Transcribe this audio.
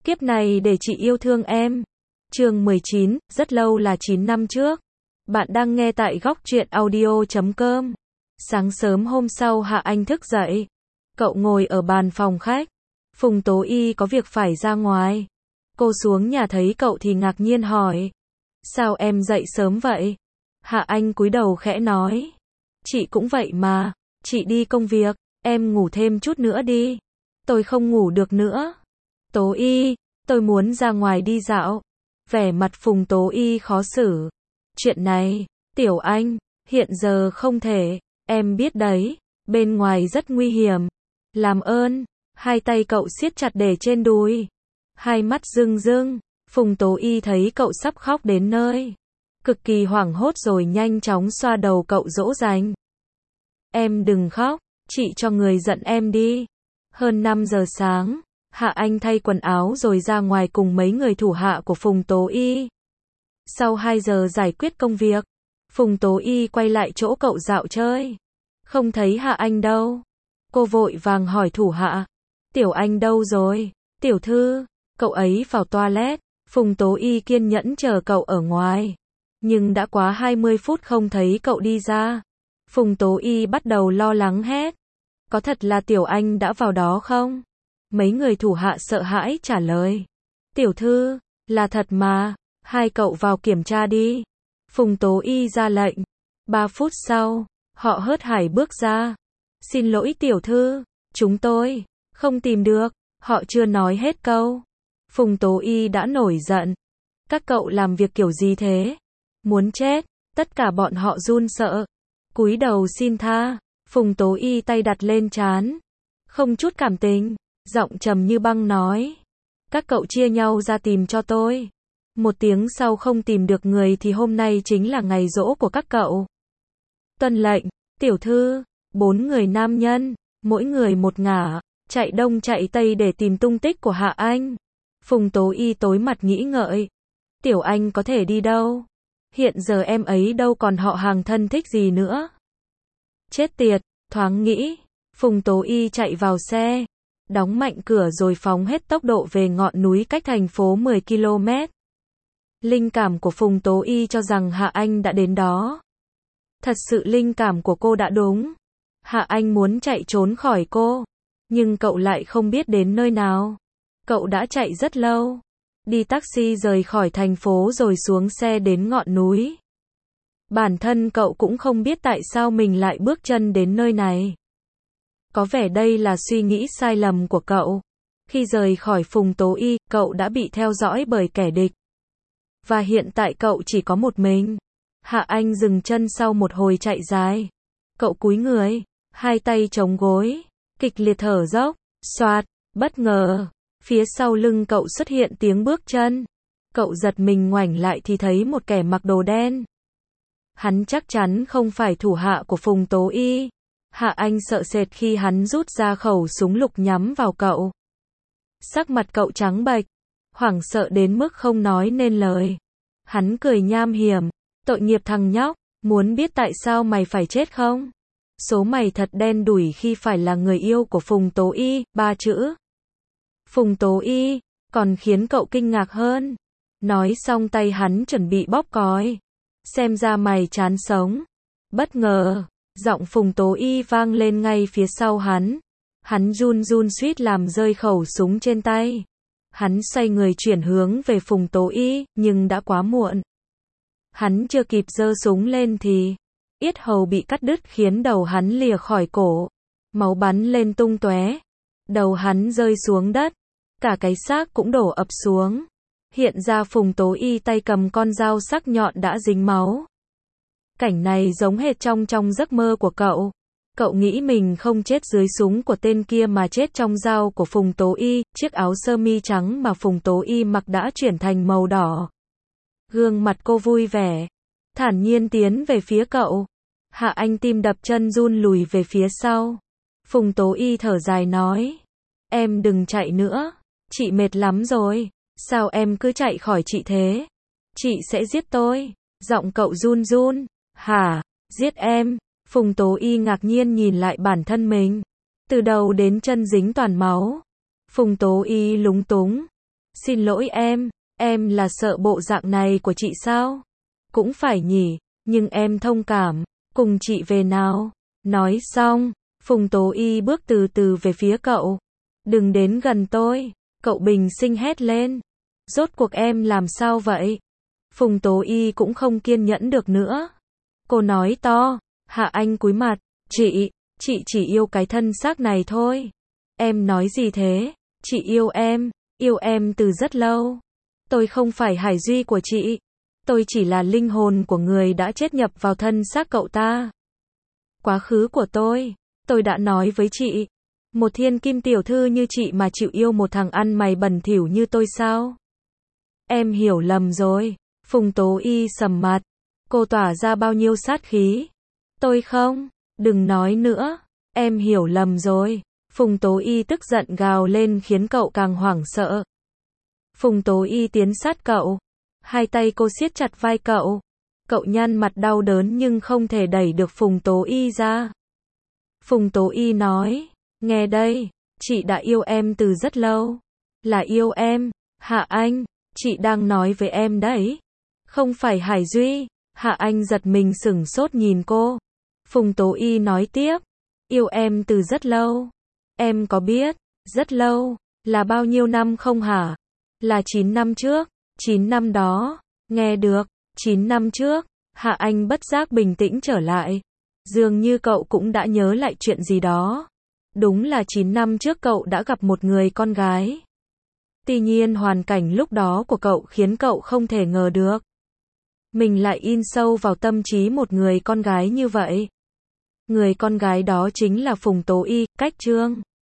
Kiếp này để chị yêu thương em. Chương 19, rất lâu là 9 năm trước. Bạn đang nghe tại góc truyện audio.com. Sáng sớm hôm sau Hạ Anh thức dậy. Cậu ngồi ở bàn phòng khách. Phùng Tố Y có việc phải ra ngoài. Cô xuống nhà thấy cậu thì ngạc nhiên hỏi. Sao em dậy sớm vậy? Hạ Anh cúi đầu khẽ nói. Chị cũng vậy mà. Chị đi công việc, em ngủ thêm chút nữa đi. Tôi không ngủ được nữa. Tố Y, tôi muốn ra ngoài đi dạo. Vẻ mặt Phùng Tố Y khó xử. Chuyện này, Tiểu Anh, hiện giờ không thể, em biết đấy, bên ngoài rất nguy hiểm. Làm ơn, hai tay cậu siết chặt để trên đùi. Hai mắt rưng rưng, Phùng Tố Y thấy cậu sắp khóc đến nơi. Cực kỳ hoảng hốt rồi nhanh chóng xoa đầu cậu dỗ dành. Em đừng khóc, chị cho người giận em đi. Hơn 5 giờ sáng. Hạ Anh thay quần áo rồi ra ngoài cùng mấy người thủ hạ của Phùng Tố Y. Sau 2 giờ giải quyết công việc, Phùng Tố Y quay lại chỗ cậu dạo chơi. Không thấy Hạ Anh đâu. Cô vội vàng hỏi thủ hạ. Tiểu Anh đâu rồi? Tiểu thư, cậu ấy vào toilet. Phùng Tố Y kiên nhẫn chờ cậu ở ngoài. Nhưng đã quá 20 phút không thấy cậu đi ra. Phùng Tố Y bắt đầu lo lắng hét. Có thật là Tiểu Anh đã vào đó không? Mấy người thủ hạ sợ hãi trả lời. Tiểu thư, là thật mà, hai cậu vào kiểm tra đi. Phùng Tố Y ra lệnh. 3 phút sau, họ hớt hải bước ra. Xin lỗi tiểu thư, chúng tôi không tìm được. Họ chưa nói hết câu. Phùng Tố Y đã nổi giận. Các cậu làm việc kiểu gì thế? Muốn chết. Tất cả bọn họ run sợ. Cúi đầu xin tha. Phùng Tố Y tay đặt lên trán. Không chút cảm tình. Giọng trầm như băng nói. Các cậu chia nhau ra tìm cho tôi. 1 tiếng sau không tìm được người thì hôm nay chính là ngày giỗ của các cậu. Tuân lệnh, tiểu thư, 4 người nam nhân, mỗi người một ngả, chạy đông chạy tây để tìm tung tích của Hạ Anh. Phùng Tố Y tối mặt nghĩ ngợi. Tiểu Anh có thể đi đâu? Hiện giờ em ấy đâu còn họ hàng thân thích gì nữa. Chết tiệt, thoáng nghĩ. Phùng Tố Y chạy vào xe. Đóng mạnh cửa rồi phóng hết tốc độ về ngọn núi cách thành phố 10 km. Linh cảm của Phùng Tố Y cho rằng Hạ Anh đã đến đó. Thật sự linh cảm của cô đã đúng. Hạ Anh muốn chạy trốn khỏi cô. Nhưng cậu lại không biết đến nơi nào. Cậu đã chạy rất lâu. Đi taxi rời khỏi thành phố rồi xuống xe đến ngọn núi. Bản thân cậu cũng không biết tại sao mình lại bước chân đến nơi này. Có vẻ đây là suy nghĩ sai lầm của cậu. Khi rời khỏi Phùng Tố Y, cậu đã bị theo dõi bởi kẻ địch. Và hiện tại cậu chỉ có một mình. Hạ Anh dừng chân sau một hồi chạy dài. Cậu cúi người, hai tay chống gối, kịch liệt thở dốc, xoạt, bất ngờ. Phía sau lưng cậu xuất hiện tiếng bước chân. Cậu giật mình ngoảnh lại thì thấy một kẻ mặc đồ đen. Hắn chắc chắn không phải thủ hạ của Phùng Tố Y. Hạ Anh sợ sệt khi hắn rút ra khẩu súng lục nhắm vào cậu. Sắc mặt cậu trắng bệch, hoảng sợ đến mức không nói nên lời. Hắn cười nham hiểm, tội nghiệp thằng nhóc, muốn biết tại sao mày phải chết không? Số mày thật đen đủi khi phải là người yêu của Phùng Tố Y, 3 chữ. Phùng Tố Y, còn khiến cậu kinh ngạc hơn. Nói xong tay hắn chuẩn bị bóp còi. Xem ra mày chán sống. Bất ngờ. Giọng Phùng Tố Y vang lên ngay phía sau hắn. Hắn run run suýt làm rơi khẩu súng trên tay. Hắn xoay người chuyển hướng về Phùng Tố Y, nhưng đã quá muộn. Hắn chưa kịp giơ súng lên thì yết hầu bị cắt đứt khiến đầu hắn lìa khỏi cổ. Máu bắn lên tung tóe. Đầu hắn rơi xuống đất. Cả cái xác cũng đổ ập xuống. Hiện ra Phùng Tố Y tay cầm con dao sắc nhọn đã dính máu. Cảnh này giống hệt trong giấc mơ của cậu. Cậu nghĩ mình không chết dưới súng của tên kia mà chết trong dao của Phùng Tố Y. Chiếc áo sơ mi trắng mà Phùng Tố Y mặc đã chuyển thành màu đỏ. Gương mặt cô vui vẻ, thản nhiên tiến về phía cậu. Hạ Anh tim đập chân run lùi về phía sau. Phùng Tố Y thở dài nói. Em đừng chạy nữa. Chị mệt lắm rồi. Sao em cứ chạy khỏi chị thế? Chị sẽ giết tôi. Giọng cậu run run. Hả? Giết em? Phùng Tố Y ngạc nhiên nhìn lại bản thân mình. Từ đầu đến chân dính toàn máu. Phùng Tố Y lúng túng. Xin lỗi em là sợ bộ dạng này của chị sao? Cũng phải nhỉ, nhưng em thông cảm, cùng chị về nào. Nói xong, Phùng Tố Y bước từ từ về phía cậu. Đừng đến gần tôi, cậu bình sinh hét lên. Rốt cuộc em làm sao vậy? Phùng Tố Y cũng không kiên nhẫn được nữa. Cô nói to, Hạ Anh cúi mặt, chị chỉ yêu cái thân xác này thôi. Em nói gì thế? Chị yêu em từ rất lâu. Tôi không phải Hải Duy của chị. Tôi chỉ là linh hồn của người đã chết nhập vào thân xác cậu ta. Quá khứ của tôi đã nói với chị. Một thiên kim tiểu thư như chị mà chịu yêu một thằng ăn mày bẩn thỉu như tôi sao? Em hiểu lầm rồi. Phùng Tố Y sầm mặt. Cô tỏa ra bao nhiêu sát khí. Tôi không. Đừng nói nữa. Em hiểu lầm rồi. Phùng Tố Y tức giận gào lên khiến cậu càng hoảng sợ. Phùng Tố Y tiến sát cậu. Hai tay cô siết chặt vai cậu. Cậu nhăn mặt đau đớn nhưng không thể đẩy được Phùng Tố Y ra. Phùng Tố Y nói, nghe đây, chị đã yêu em từ rất lâu. Là yêu em, Hạ Anh, chị đang nói với em đấy. Không phải Hải Duy. Hạ Anh giật mình sửng sốt nhìn cô. Phùng Tố Y nói tiếp, yêu em từ rất lâu. Em có biết, rất lâu, là bao nhiêu năm không hả? Là 9 năm trước, 9 năm đó, nghe được, 9 năm trước, Hạ Anh bất giác bình tĩnh trở lại. Dường như cậu cũng đã nhớ lại chuyện gì đó. Đúng là 9 năm trước cậu đã gặp một người con gái. Tuy nhiên hoàn cảnh lúc đó của cậu khiến cậu không thể ngờ được. Mình lại in sâu vào tâm trí một người con gái như vậy. Người con gái đó chính là Phùng Tố Y, cách Trương.